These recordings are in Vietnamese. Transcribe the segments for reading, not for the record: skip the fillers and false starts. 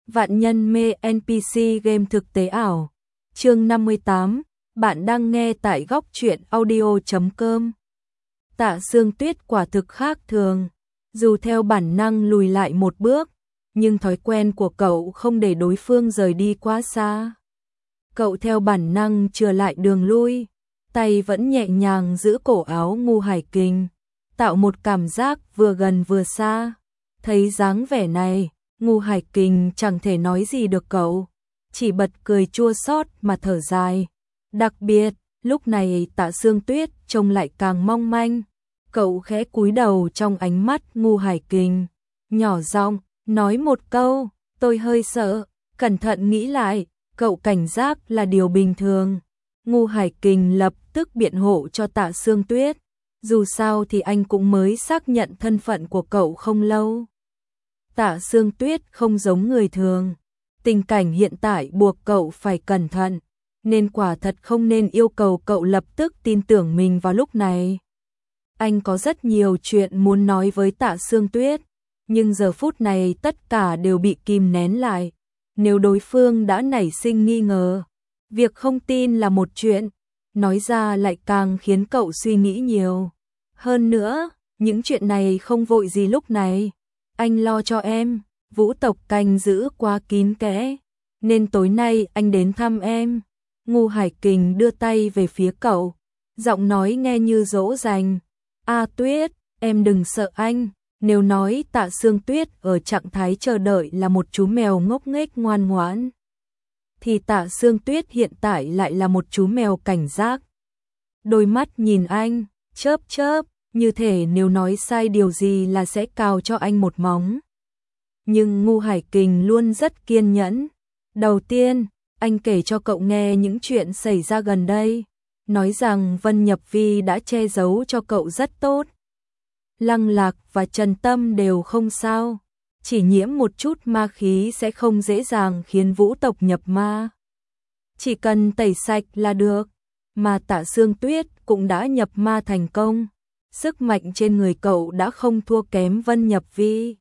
Vạn nhân mê NPC game thực tế ảo. Chương 58, bạn đang nghe tại góc truyện audio.com. Tạ Sương Tuyết quả thực khác thường, dù theo bản năng lùi lại một bước, nhưng thói quen của cậu không để đối phương rời đi quá xa. Cậu theo bản năng chừa lại đường lui, tay vẫn nhẹ nhàng giữ cổ áo Ngu Hải Kình, tạo một cảm giác vừa gần vừa xa. Thấy dáng vẻ này, Ngu Hải Kình chẳng thể nói gì được cậu, chỉ bật cười chua xót mà thở dài. Đặc biệt, lúc này Tạ Sương Tuyết trông lại càng mong manh. Cậu khẽ cúi đầu trong ánh mắt Ngu Hải Kình, nhỏ giọng nói một câu, tôi hơi sợ. Cẩn thận nghĩ lại, cậu cảnh giác là điều bình thường. Ngu Hải Kình lập tức biện hộ cho Tạ Sương Tuyết, dù sao thì anh cũng mới xác nhận thân phận của cậu không lâu. Tạ Sương Tuyết không giống người thường, tình cảnh hiện tại buộc cậu phải cẩn thận, nên quả thật không nên yêu cầu cậu lập tức tin tưởng mình vào lúc này. Anh có rất nhiều chuyện muốn nói với Tạ Sương Tuyết, nhưng giờ phút này tất cả đều bị kìm nén lại. Nếu đối phương đã nảy sinh nghi ngờ, việc không tin là một chuyện, nói ra lại càng khiến cậu suy nghĩ nhiều. Hơn nữa, những chuyện này không vội gì lúc này. Anh lo cho em, Vũ tộc canh giữ quá kín kẽ, nên tối nay anh đến thăm em. Ngu Hải Kình đưa tay về phía cậu, giọng nói nghe như dỗ dành. A Tuyết, em đừng sợ anh. Nếu nói Tạ Sương Tuyết ở trạng thái chờ đợi là một chú mèo ngốc nghếch ngoan ngoãn, thì Tạ Sương Tuyết hiện tại lại là một chú mèo cảnh giác. Đôi mắt nhìn anh, chớp chớp, như thể nếu nói sai điều gì là sẽ cào cho anh một móng. Nhưng Ngu Hải Kình luôn rất kiên nhẫn. Đầu tiên, anh kể cho cậu nghe những chuyện xảy ra gần đây, nói rằng Vân Nhập Vi đã che giấu cho cậu rất tốt. Lăng Lạc và Trần Tâm đều không sao, chỉ nhiễm một chút ma khí sẽ không dễ dàng khiến vũ tộc nhập ma. Chỉ cần tẩy sạch là được, mà Tạ Sương Tuyết cũng đã nhập ma thành công. Sức mạnh trên người cậu đã không thua kém Vân Nhập Vi.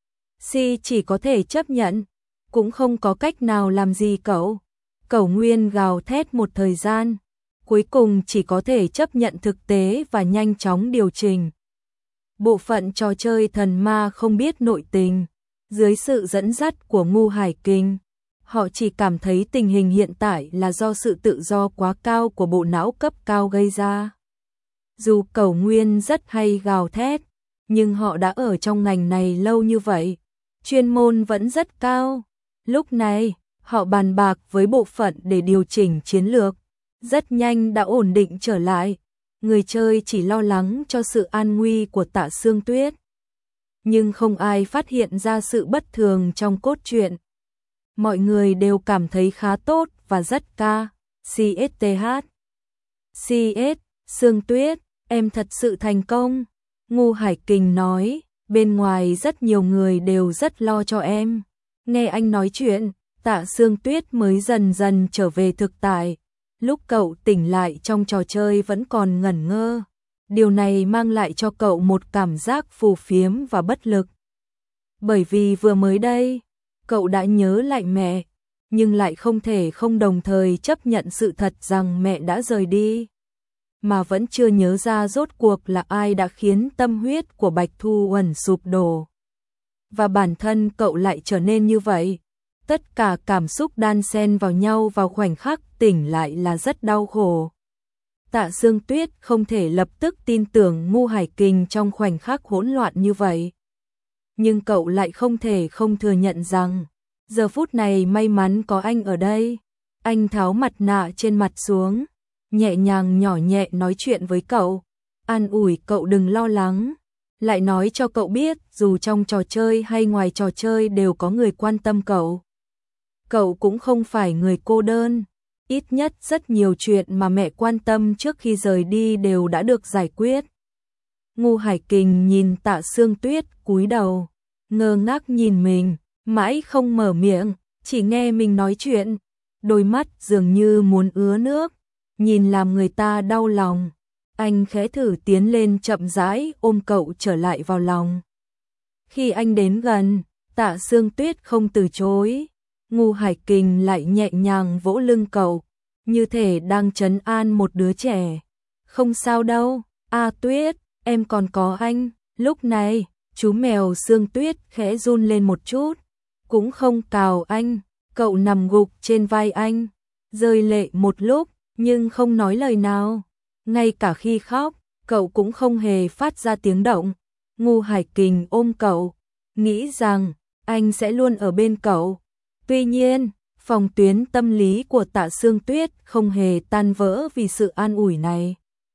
Chỉ có thể chấp nhận, cũng không có cách nào làm gì cậu. Cẩu Nguyên gào thét một thời gian, cuối cùng chỉ có thể chấp nhận thực tế và nhanh chóng điều chỉnh. Bộ phận trò chơi thần ma không biết nội tình, dưới sự dẫn dắt của Ngu Hải Kình, họ chỉ cảm thấy tình hình hiện tại là do sự tự do quá cao của bộ não cấp cao gây ra. Dù Cẩu Nguyên rất hay gào thét, nhưng họ đã ở trong ngành này lâu như vậy, chuyên môn vẫn rất cao. Lúc này, họ bàn bạc với bộ phận để điều chỉnh chiến lược, rất nhanh đã ổn định trở lại. Người chơi chỉ lo lắng cho sự an nguy của Tạ Sương Tuyết, nhưng không ai phát hiện ra sự bất thường trong cốt truyện. Mọi người đều cảm thấy khá tốt và rất ca. CSTH. Sương Tuyết, em thật sự thành công. Ngu Hải Kình nói, bên ngoài rất nhiều người đều rất lo cho em. Nghe anh nói chuyện, Tạ Sương Tuyết mới dần dần trở về thực tại. Lúc cậu tỉnh lại trong trò chơi vẫn còn ngẩn ngơ. Điều này mang lại cho cậu một cảm giác phù phiếm và bất lực. Bởi vì vừa mới đây, cậu đã nhớ lại mẹ, nhưng lại không thể không đồng thời chấp nhận sự thật rằng mẹ đã rời đi. Mà vẫn chưa nhớ ra rốt cuộc là ai đã khiến tâm huyết của Bạch Thu Uẩn sụp đổ. Và bản thân cậu lại trở nên như vậy. Tất cả cảm xúc đan xen vào nhau vào khoảnh khắc tỉnh lại là rất đau khổ. Tạ Sương Tuyết không thể lập tức tin tưởng Ngu Hải Kình trong khoảnh khắc hỗn loạn như vậy. Nhưng cậu lại không thể không thừa nhận rằng, giờ phút này may mắn có anh ở đây. Anh tháo mặt nạ trên mặt xuống, nhẹ nhàng nhỏ nhẹ nói chuyện với cậu, an ủi cậu đừng lo lắng. Lại nói cho cậu biết dù trong trò chơi hay ngoài trò chơi đều có người quan tâm cậu. Cậu cũng không phải người cô đơn, ít nhất rất nhiều chuyện mà mẹ quan tâm trước khi rời đi đều đã được giải quyết. Ngu Hải Kình nhìn Tạ Sương Tuyết cúi đầu, ngơ ngác nhìn mình, mãi không mở miệng, chỉ nghe mình nói chuyện. Đôi mắt dường như muốn ứa nước, nhìn làm người ta đau lòng. Anh khẽ thử tiến lên chậm rãi ôm cậu trở lại vào lòng. Khi anh đến gần, Tạ Sương Tuyết không từ chối, Ngu Hải Kình lại nhẹ nhàng vỗ lưng cậu, như thể đang trấn an một đứa trẻ. Không sao đâu, A Tuyết, em còn có anh. Lúc này, chú mèo Sương Tuyết khẽ run lên một chút, cũng không cào anh. Cậu nằm gục trên vai anh, rơi lệ một lúc, nhưng không nói lời nào. Ngay cả khi khóc, cậu cũng không hề phát ra tiếng động. Ngu Hải Kình ôm cậu, nghĩ rằng anh sẽ luôn ở bên cậu. Tuy nhiên, phòng tuyến tâm lý của Tạ Sương Tuyết không hề tan vỡ vì sự an ủi này.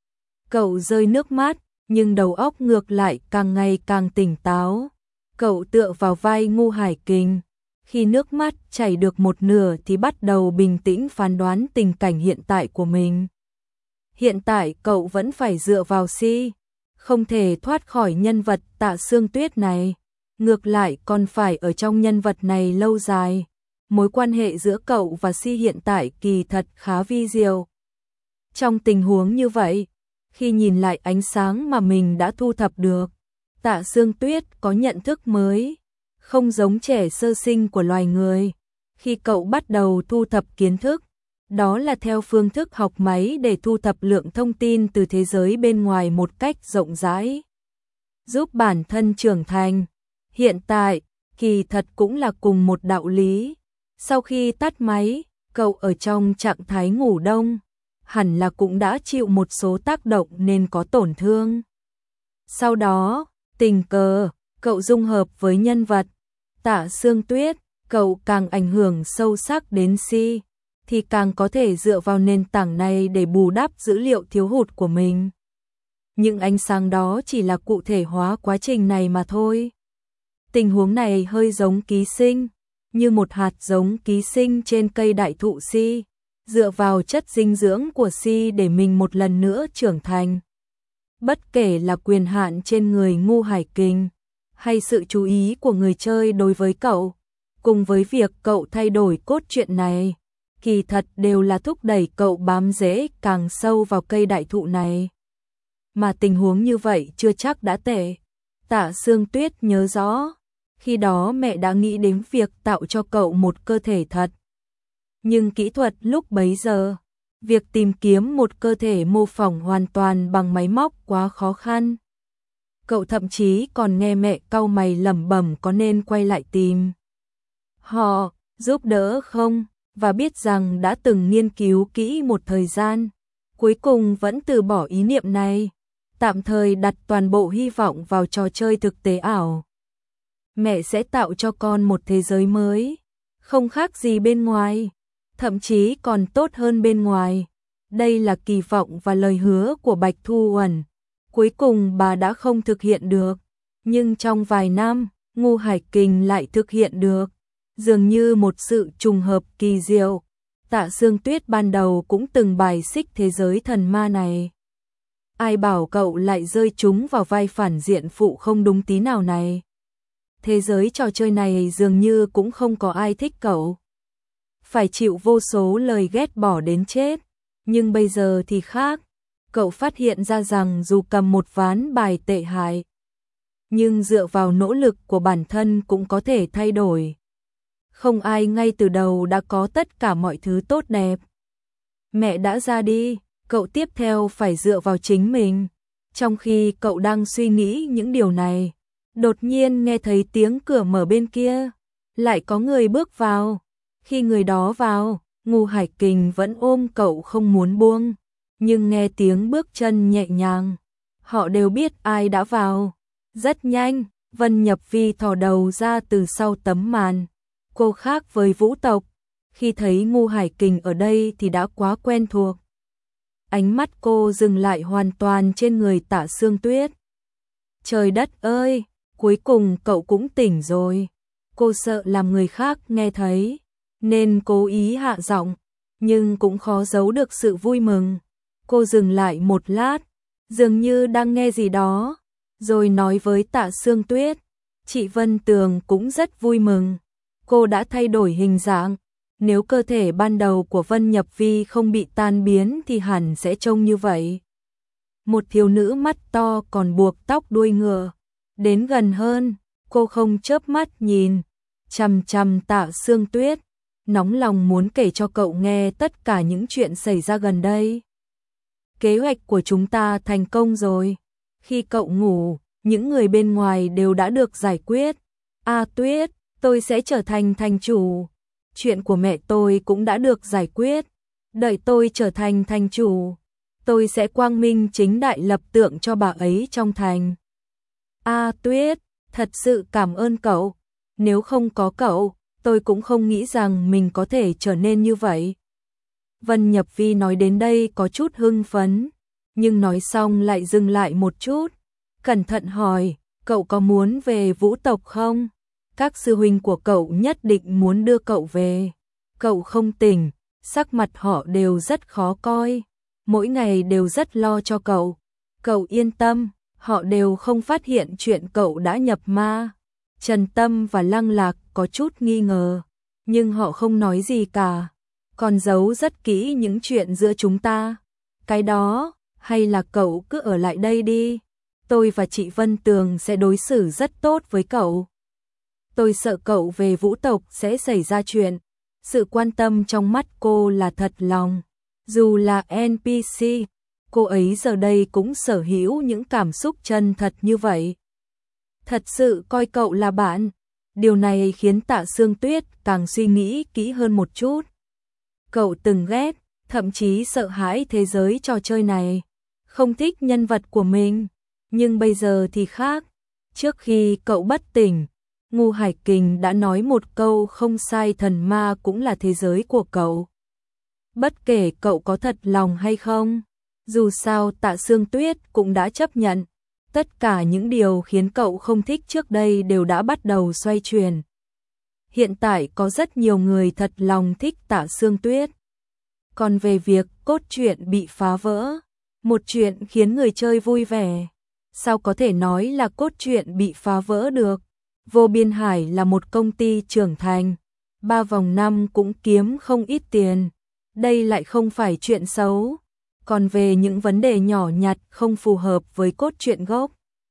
Cậu rơi nước mắt, nhưng đầu óc ngược lại càng ngày càng tỉnh táo. Cậu tựa vào vai Ngu Hải Kình. Khi nước mắt chảy được một nửa thì bắt đầu bình tĩnh phán đoán tình cảnh hiện tại của mình. Hiện tại cậu vẫn phải dựa vào Si, không thể thoát khỏi nhân vật Tạ Sương Tuyết này. Ngược lại còn phải ở trong nhân vật này lâu dài. Mối quan hệ giữa cậu và Si hiện tại kỳ thật khá vi diệu. Trong tình huống như vậy, khi nhìn lại ánh sáng mà mình đã thu thập được, Tạ Sương Tuyết có nhận thức mới, không giống trẻ sơ sinh của loài người. Khi cậu bắt đầu thu thập kiến thức, đó là theo phương thức học máy để thu thập lượng thông tin từ thế giới bên ngoài một cách rộng rãi, giúp bản thân trưởng thành. Hiện tại, kỳ thật cũng là cùng một đạo lý. Sau khi tắt máy, cậu ở trong trạng thái ngủ đông, hẳn là cũng đã chịu một số tác động nên có tổn thương. Sau đó, tình cờ, cậu dung hợp với nhân vật Tạ Sương Tuyết, cậu càng ảnh hưởng sâu sắc đến Si, thì càng có thể dựa vào nền tảng này để bù đắp dữ liệu thiếu hụt của mình. Những ánh sáng đó chỉ là cụ thể hóa quá trình này mà thôi. Tình huống này hơi giống ký sinh, như một hạt giống ký sinh trên cây đại thụ Si, dựa vào chất dinh dưỡng của Si để mình một lần nữa trưởng thành. Bất kể là quyền hạn trên người Ngu Hải Kình, hay sự chú ý của người chơi đối với cậu, cùng với việc cậu thay đổi cốt truyện này, kỳ thật đều là thúc đẩy cậu bám rễ càng sâu vào cây đại thụ này. Mà tình huống như vậy chưa chắc đã tệ. Tạ Sương Tuyết nhớ rõ, khi đó mẹ đã nghĩ đến việc tạo cho cậu một cơ thể thật. Nhưng kỹ thuật lúc bấy giờ, việc tìm kiếm một cơ thể mô phỏng hoàn toàn bằng máy móc quá khó khăn. Cậu thậm chí còn nghe mẹ cau mày lẩm bẩm có nên quay lại tìm họ giúp đỡ không, và biết rằng đã từng nghiên cứu kỹ một thời gian, cuối cùng vẫn từ bỏ ý niệm này, tạm thời đặt toàn bộ hy vọng vào trò chơi thực tế ảo. Mẹ sẽ tạo cho con một thế giới mới, không khác gì bên ngoài, thậm chí còn tốt hơn bên ngoài. Đây là kỳ vọng và lời hứa của Bạch Thu Uẩn. Cuối cùng bà đã không thực hiện được, nhưng trong vài năm, Ngu Hải Kình lại thực hiện được. Dường như một sự trùng hợp kỳ diệu, Tạ Sương Tuyết ban đầu cũng từng bài xích thế giới thần ma này. Ai bảo cậu lại rơi trúng vào vai phản diện phụ không đúng tí nào này. Thế giới trò chơi này dường như cũng không có ai thích cậu. Phải chịu vô số lời ghét bỏ đến chết. Nhưng bây giờ thì khác. Cậu phát hiện ra rằng dù cầm một ván bài tệ hại, nhưng dựa vào nỗ lực của bản thân cũng có thể thay đổi. Không ai ngay từ đầu đã có tất cả mọi thứ tốt đẹp. Mẹ đã ra đi, cậu tiếp theo phải dựa vào chính mình. Trong khi cậu đang suy nghĩ những điều này, đột nhiên nghe thấy tiếng cửa mở bên kia. Lại có người bước vào. Khi người đó vào, Ngu Hải Kình vẫn ôm cậu không muốn buông. Nhưng nghe tiếng bước chân nhẹ nhàng, họ đều biết ai đã vào. Rất nhanh, Vân Nhập Vi thò đầu ra từ sau tấm màn. Cô khác với Vũ tộc, khi thấy Ngu Hải Kình ở đây thì đã quá quen thuộc. Ánh mắt cô dừng lại hoàn toàn trên người Tạ Sương Tuyết. Trời đất ơi, cuối cùng cậu cũng tỉnh rồi. Cô sợ làm người khác nghe thấy, nên cố ý hạ giọng, nhưng cũng khó giấu được sự vui mừng. Cô dừng lại một lát, dường như đang nghe gì đó, rồi nói với Tạ Sương Tuyết, chị Vân Tường cũng rất vui mừng. Cô đã thay đổi hình dạng, nếu cơ thể ban đầu của Vân Nhập Vi không bị tan biến thì hẳn sẽ trông như vậy. Một thiếu nữ mắt to còn buộc tóc đuôi ngựa. Đến gần hơn, cô không chớp mắt nhìn, chằm chằm Tạ Sương Tuyết, nóng lòng muốn kể cho cậu nghe tất cả những chuyện xảy ra gần đây. Kế hoạch của chúng ta thành công rồi. Khi cậu ngủ, những người bên ngoài đều đã được giải quyết. A Tuyết, tôi sẽ trở thành thành chủ. Chuyện của mẹ tôi cũng đã được giải quyết. Đợi tôi trở thành thành chủ, tôi sẽ quang minh chính đại lập tượng cho bà ấy trong thành. A Tuyết, thật sự cảm ơn cậu. Nếu không có cậu, tôi cũng không nghĩ rằng mình có thể trở nên như vậy. Vân Nhập Vi nói đến đây có chút hưng phấn, nhưng nói xong lại dừng lại một chút. Cẩn thận hỏi, cậu có muốn về Vũ tộc không? Các sư huynh của cậu nhất định muốn đưa cậu về. Cậu không tỉnh, sắc mặt họ đều rất khó coi. Mỗi ngày đều rất lo cho cậu. Cậu yên tâm, họ đều không phát hiện chuyện cậu đã nhập ma. Trần Tâm và Lăng Lạc có chút nghi ngờ, nhưng họ không nói gì cả. Còn giấu rất kỹ những chuyện giữa chúng ta. Cái đó, hay là cậu cứ ở lại đây đi. Tôi và chị Vân Tường sẽ đối xử rất tốt với cậu. Tôi sợ cậu về Vũ tộc sẽ xảy ra chuyện. Sự quan tâm trong mắt cô là thật lòng. Dù là NPC, cô ấy giờ đây cũng sở hữu những cảm xúc chân thật như vậy. Thật sự coi cậu là bạn. Điều này khiến Tạ Sương Tuyết càng suy nghĩ kỹ hơn một chút. Cậu từng ghét, thậm chí sợ hãi thế giới trò chơi này. Không thích nhân vật của mình. Nhưng bây giờ thì khác. Trước khi cậu bất tỉnh, Ngô Hải Kình đã nói một câu không sai, thần ma cũng là thế giới của cậu. Bất kể cậu có thật lòng hay không, dù sao Tạ Sương Tuyết cũng đã chấp nhận. Tất cả những điều khiến cậu không thích trước đây đều đã bắt đầu xoay chuyển. Hiện tại có rất nhiều người thật lòng thích Tạ Sương Tuyết. Còn về việc cốt truyện bị phá vỡ, một chuyện khiến người chơi vui vẻ, sao có thể nói là cốt truyện bị phá vỡ được? Vô Biên Hải là một công ty trưởng thành, 3 vòng năm cũng kiếm không ít tiền. Đây lại không phải chuyện xấu. Còn về những vấn đề nhỏ nhặt không phù hợp với cốt truyện gốc,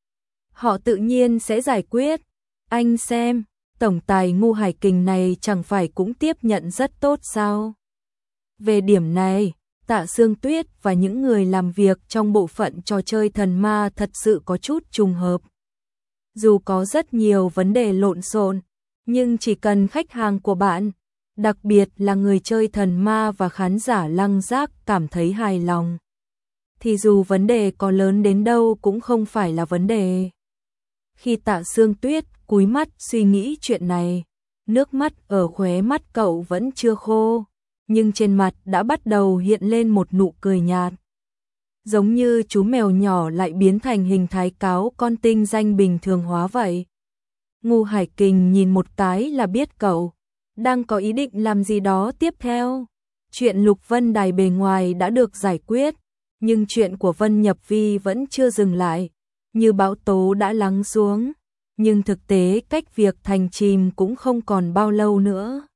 họ tự nhiên sẽ giải quyết. Anh xem, tổng tài Ngô Hải Kình này chẳng phải cũng tiếp nhận rất tốt sao? Về điểm này, Tạ Sương Tuyết và những người làm việc trong bộ phận trò chơi thần ma thật sự có chút trùng hợp. Dù có rất nhiều vấn đề lộn xộn, nhưng chỉ cần khách hàng của bạn, đặc biệt là người chơi thần ma và khán giả Lăng Giác cảm thấy hài lòng, thì dù vấn đề có lớn đến đâu cũng không phải là vấn đề. Khi Tạ Sương Tuyết cúi mắt suy nghĩ chuyện này, nước mắt ở khóe mắt cậu vẫn chưa khô, nhưng trên mặt đã bắt đầu hiện lên một nụ cười nhạt. Giống như chú mèo nhỏ lại biến thành hình thái cáo con tinh danh bình thường hóa vậy. Ngô Hải Kình nhìn một cái là biết cậu đang có ý định làm gì đó tiếp theo. Chuyện Lục Vân Đài bề ngoài đã được giải quyết, nhưng chuyện của Vân Nhập Vi vẫn chưa dừng lại. Như bão tố đã lắng xuống, nhưng thực tế cách việc thành chìm cũng không còn bao lâu nữa.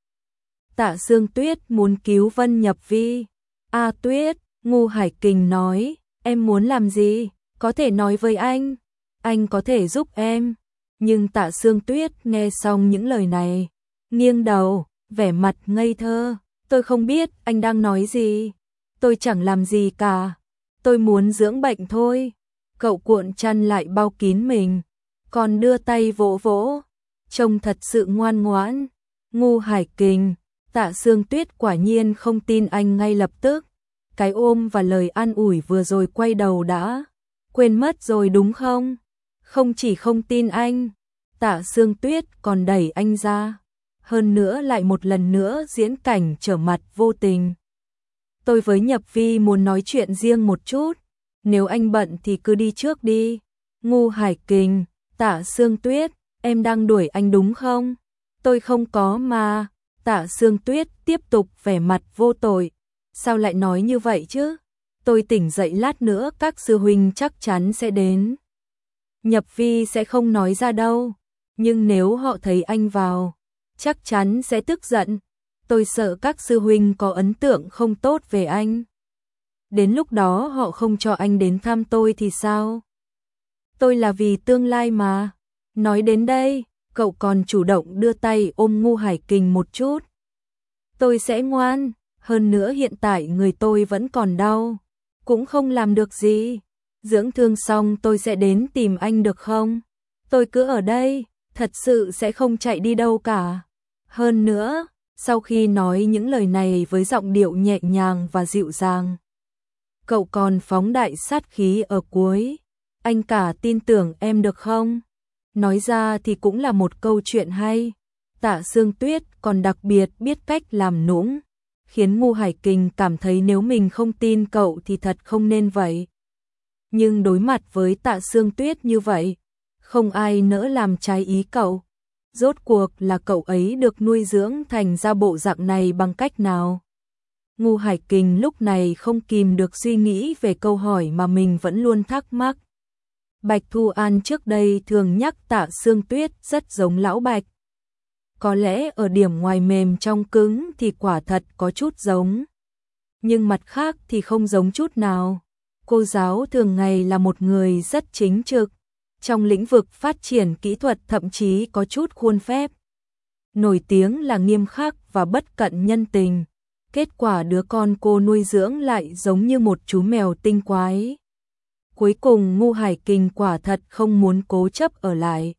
Tạ Sương Tuyết muốn cứu Vân Nhập Vi. A Tuyết, Ngô Hải Kình nói, em muốn làm gì? Có thể nói với anh có thể giúp em. Nhưng Tạ Sương Tuyết nghe xong những lời này, nghiêng đầu, vẻ mặt ngây thơ. Tôi không biết anh đang nói gì. Tôi chẳng làm gì cả. Tôi muốn dưỡng bệnh thôi. Cậu cuộn chăn lại bao kín mình, còn đưa tay vỗ vỗ, trông thật sự ngoan ngoãn. Ngô Hải Kình, Tạ Sương Tuyết quả nhiên không tin anh ngay lập tức. Cái ôm và lời an ủi vừa rồi quay đầu đã quên mất rồi đúng không? Không chỉ không tin anh, Tạ Sương Tuyết còn đẩy anh ra. Hơn nữa lại một lần nữa diễn cảnh trở mặt vô tình. Tôi với Nhập Vi muốn nói chuyện riêng một chút. Nếu anh bận thì cứ đi trước đi. Ngô Hải Kình, Tạ Sương Tuyết, em đang đuổi anh đúng không? Tôi không có mà. Tạ Sương Tuyết tiếp tục vẻ mặt vô tội. Sao lại nói như vậy chứ? Tôi tỉnh dậy lát nữa các sư huynh chắc chắn sẽ đến. Nhập Vi sẽ không nói ra đâu. Nhưng nếu họ thấy anh vào, chắc chắn sẽ tức giận. Tôi sợ các sư huynh có ấn tượng không tốt về anh. Đến lúc đó họ không cho anh đến thăm tôi thì sao? Tôi là vì tương lai mà. Nói đến đây, cậu còn chủ động đưa tay ôm Ngô Hải Kình một chút. Tôi sẽ ngoan, hơn nữa hiện tại người tôi vẫn còn đau, cũng không làm được gì. Dưỡng thương xong tôi sẽ đến tìm anh được không? Tôi cứ ở đây, thật sự sẽ không chạy đi đâu cả. Hơn nữa, sau khi nói những lời này với giọng điệu nhẹ nhàng và dịu dàng, cậu còn phóng đại sát khí ở cuối. Anh cả tin tưởng em được không? Nói ra thì cũng là một câu chuyện hay. Tạ Sương Tuyết còn đặc biệt biết cách làm nũng, khiến Ngu Hải Kình cảm thấy nếu mình không tin cậu thì thật không nên vậy. Nhưng đối mặt với Tạ Sương Tuyết như vậy, không ai nỡ làm trái ý cậu. Rốt cuộc là cậu ấy được nuôi dưỡng thành ra bộ dạng này bằng cách nào? Ngu Hải Kình lúc này không kìm được suy nghĩ về câu hỏi mà mình vẫn luôn thắc mắc. Bạch Thu An trước đây thường nhắc Tạ Sương Tuyết rất giống lão Bạch. Có lẽ ở điểm ngoài mềm trong cứng thì quả thật có chút giống. Nhưng mặt khác thì không giống chút nào. Cô giáo thường ngày là một người rất chính trực. Trong lĩnh vực phát triển kỹ thuật thậm chí có chút khuôn phép. Nổi tiếng là nghiêm khắc và bất cận nhân tình. Kết quả đứa con cô nuôi dưỡng lại giống như một chú mèo tinh quái. Cuối cùng Ngu Hải Kình quả thật không muốn cố chấp ở lại.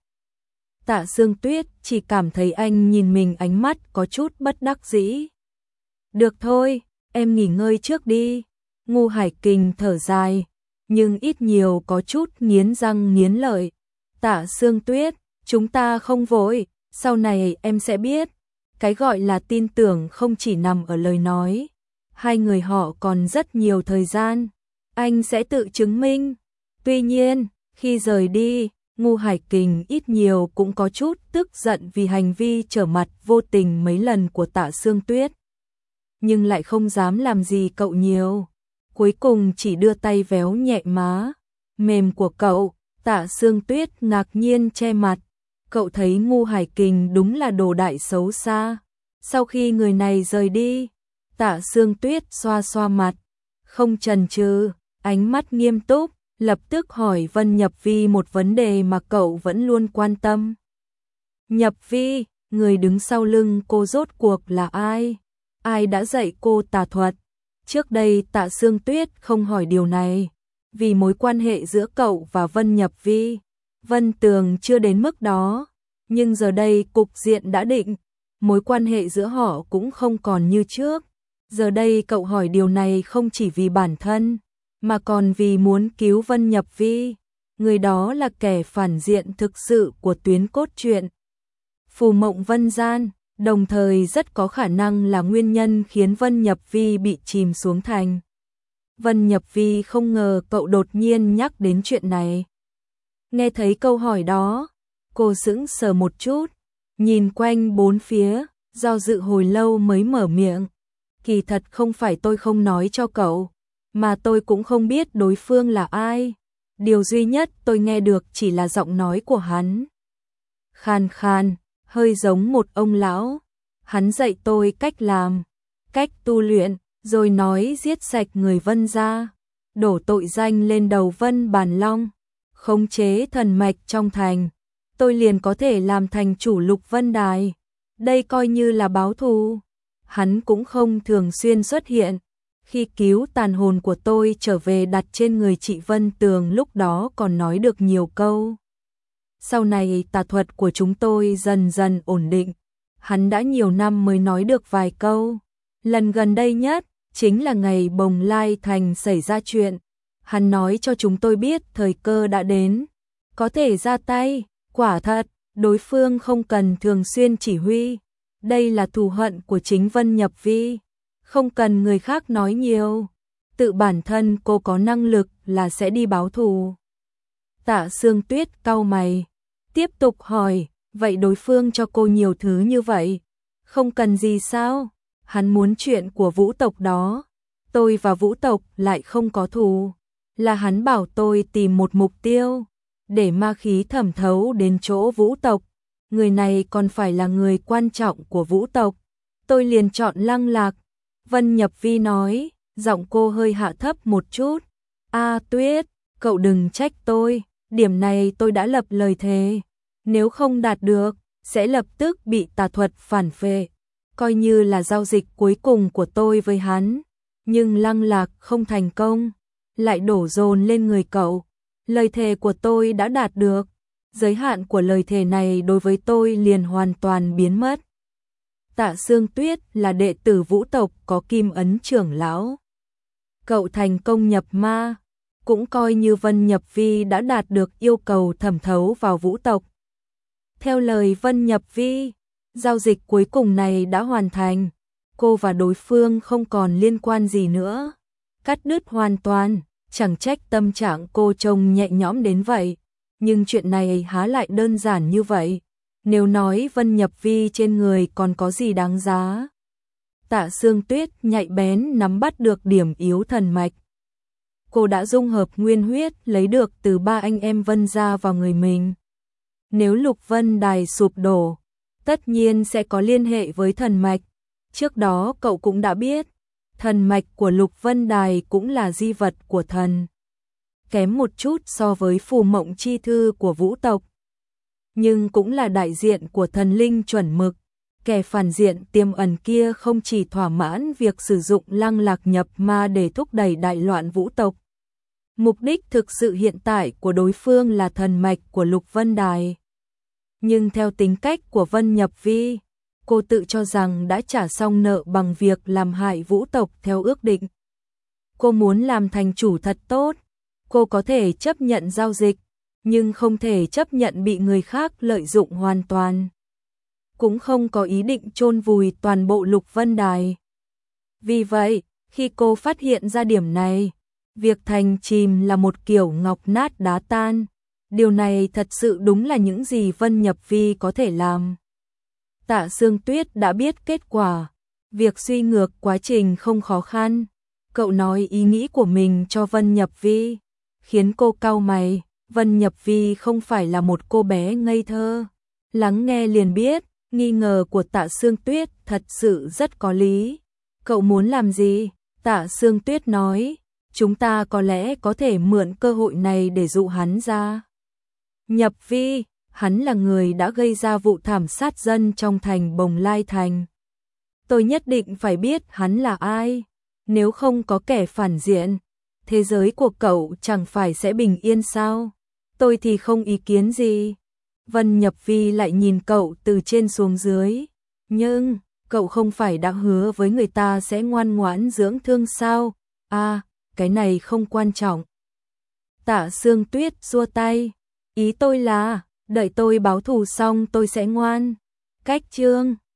Tạ Sương Tuyết chỉ cảm thấy anh nhìn mình ánh mắt có chút bất đắc dĩ. Được thôi, em nghỉ ngơi trước đi. Ngu Hải Kình thở dài, nhưng ít nhiều có chút nghiến răng nghiến lợi. Tạ Sương Tuyết, chúng ta không vội, sau này em sẽ biết. Cái gọi là tin tưởng không chỉ nằm ở lời nói. Hai người họ còn rất nhiều thời gian. Anh sẽ tự chứng minh. Tuy nhiên, khi rời đi, Ngu Hải Kình ít nhiều cũng có chút tức giận vì hành vi trở mặt vô tình mấy lần của Tạ Sương Tuyết. Nhưng lại không dám làm gì cậu nhiều. Cuối cùng chỉ đưa tay véo nhẹ má mềm của cậu. Tạ Sương Tuyết ngạc nhiên che mặt. Cậu thấy Ngu Hải Kình đúng là đồ đại xấu xa. Sau khi người này rời đi, Tạ Sương Tuyết xoa xoa mặt, không chần chừ, ánh mắt nghiêm túc, lập tức hỏi Vân Nhập Vi một vấn đề mà cậu vẫn luôn quan tâm. Nhập Vi, người đứng sau lưng cô rốt cuộc là ai? Ai đã dạy cô tà thuật? Trước đây Tạ Sương Tuyết không hỏi điều này, vì mối quan hệ giữa cậu và Vân Nhập Vi, Vân Tường chưa đến mức đó, nhưng giờ đây cục diện đã định, mối quan hệ giữa họ cũng không còn như trước. Giờ đây cậu hỏi điều này không chỉ vì bản thân, mà còn vì muốn cứu Vân Nhập Vi, người đó là kẻ phản diện thực sự của tuyến cốt truyện Phù Mộng Vân Gian, đồng thời rất có khả năng là nguyên nhân khiến Vân Nhập Vi bị chìm xuống thành. Vân Nhập Vi không ngờ cậu đột nhiên nhắc đến chuyện này. Nghe thấy câu hỏi đó, cô sững sờ một chút, nhìn quanh bốn phía, do dự hồi lâu mới mở miệng. Kỳ thật không phải tôi không nói cho cậu, mà tôi cũng không biết đối phương là ai. Điều duy nhất tôi nghe được chỉ là giọng nói của hắn. Khàn khàn, hơi giống một ông lão. Hắn dạy tôi cách làm, cách tu luyện, rồi nói giết sạch người Vân gia, đổ tội danh lên đầu Vân Bàn Long, khống chế thần mạch trong thành. Tôi liền có thể làm thành chủ Lục Vân Đài. Đây coi như là báo thù. Hắn cũng không thường xuyên xuất hiện. Khi cứu tàn hồn của tôi trở về đặt trên người chị Vân Tường lúc đó còn nói được nhiều câu. Sau này tà thuật của chúng tôi dần dần ổn định. Hắn đã nhiều năm mới nói được vài câu. Lần gần đây nhất chính là ngày Bồng Lai Thành xảy ra chuyện. Hắn nói cho chúng tôi biết thời cơ đã đến, có thể ra tay. Quả thật, đối phương không cần thường xuyên chỉ huy. Đây là thù hận của chính Vân Nhập Vi. Không cần người khác nói nhiều. Tự bản thân cô có năng lực là sẽ đi báo thù. Tạ Sương Tuyết cau mày, tiếp tục hỏi, vậy đối phương cho cô nhiều thứ như vậy, không cần gì sao? Hắn muốn chuyện của Vũ tộc đó. Tôi và Vũ tộc lại không có thù. Là hắn bảo tôi tìm một mục tiêu, để ma khí thẩm thấu đến chỗ Vũ tộc. Người này còn phải là người quan trọng của Vũ tộc. Tôi liền chọn Lăng Lạc. Vân Nhập Vi nói, giọng cô hơi hạ thấp một chút. Tuyết, cậu đừng trách tôi, điểm này tôi đã lập lời thề. Nếu không đạt được, sẽ lập tức bị tà thuật phản phệ. coi như là giao dịch cuối cùng của tôi với hắn, nhưng Lăng Lạc không thành công, lại đổ dồn lên người cậu. Lời thề của tôi đã đạt được, giới hạn của lời thề này đối với tôi liền hoàn toàn biến mất. Tạ Sương Tuyết là đệ tử Vũ tộc có Kim Ấn trưởng lão. Cậu thành công nhập ma, cũng coi như Vân Nhập Vi đã đạt được yêu cầu thẩm thấu vào Vũ tộc. Theo lời Vân Nhập Vi, giao dịch cuối cùng này đã hoàn thành, cô và đối phương không còn liên quan gì nữa. Cắt đứt hoàn toàn, chẳng trách tâm trạng cô trông nhẹ nhõm đến vậy, nhưng chuyện này há lại đơn giản như vậy. Nếu nói Vân Nhập Vi trên người còn có gì đáng giá. Tạ Sương Tuyết nhạy bén nắm bắt được điểm yếu thần mạch. Cô đã dung hợp nguyên huyết lấy được từ 3 anh em Vân gia vào người mình. Nếu Lục Vân Đài sụp đổ, tất nhiên sẽ có liên hệ với thần mạch. Trước đó cậu cũng đã biết, thần mạch của Lục Vân Đài cũng là di vật của thần. Kém một chút so với phù mộng chi thư của Vũ tộc, nhưng cũng là đại diện của thần linh chuẩn mực. Kẻ phản diện tiềm ẩn kia không chỉ thỏa mãn việc sử dụng Lăng Lạc nhập ma để thúc đẩy đại loạn Vũ tộc. Mục đích thực sự hiện tại của đối phương là thần mạch của Lục Vân Đài. Nhưng theo tính cách của Vân Nhập Vi, cô tự cho rằng đã trả xong nợ bằng việc làm hại Vũ tộc theo ước định. Cô muốn làm thành chủ thật tốt, cô có thể chấp nhận giao dịch, nhưng không thể chấp nhận bị người khác lợi dụng hoàn toàn. Cũng không có ý định chôn vùi toàn bộ Lục Vân Đài. Vì vậy, khi cô phát hiện ra điểm này, việc thành chìm là một kiểu ngọc nát đá tan. Điều này thật sự đúng là những gì Vân Nhập Vi có thể làm. Tạ Sương Tuyết đã biết kết quả. Việc suy ngược quá trình không khó khăn. Cậu nói ý nghĩ của mình cho Vân Nhập Vi, khiến cô cau mày. Vân Nhập Vi không phải là một cô bé ngây thơ. Lắng nghe liền biết, nghi ngờ của Tạ Sương Tuyết thật sự rất có lý. Cậu muốn làm gì? Tạ Sương Tuyết nói, chúng ta có lẽ có thể mượn cơ hội này để dụ hắn ra. Nhập Vi, hắn là người đã gây ra vụ thảm sát dân trong thành Bồng Lai Thành. Tôi nhất định phải biết hắn là ai. Nếu không có kẻ phản diện, thế giới của cậu chẳng phải sẽ bình yên sao? Tôi thì không ý kiến gì. Vân Nhập Vi lại nhìn cậu từ trên xuống dưới. Nhưng, cậu không phải đã hứa với người ta sẽ ngoan ngoãn dưỡng thương sao? À, cái này không quan trọng. Tạ Sương Tuyết xua tay. Ý tôi là, đợi tôi báo thù xong tôi sẽ ngoan. Cách chương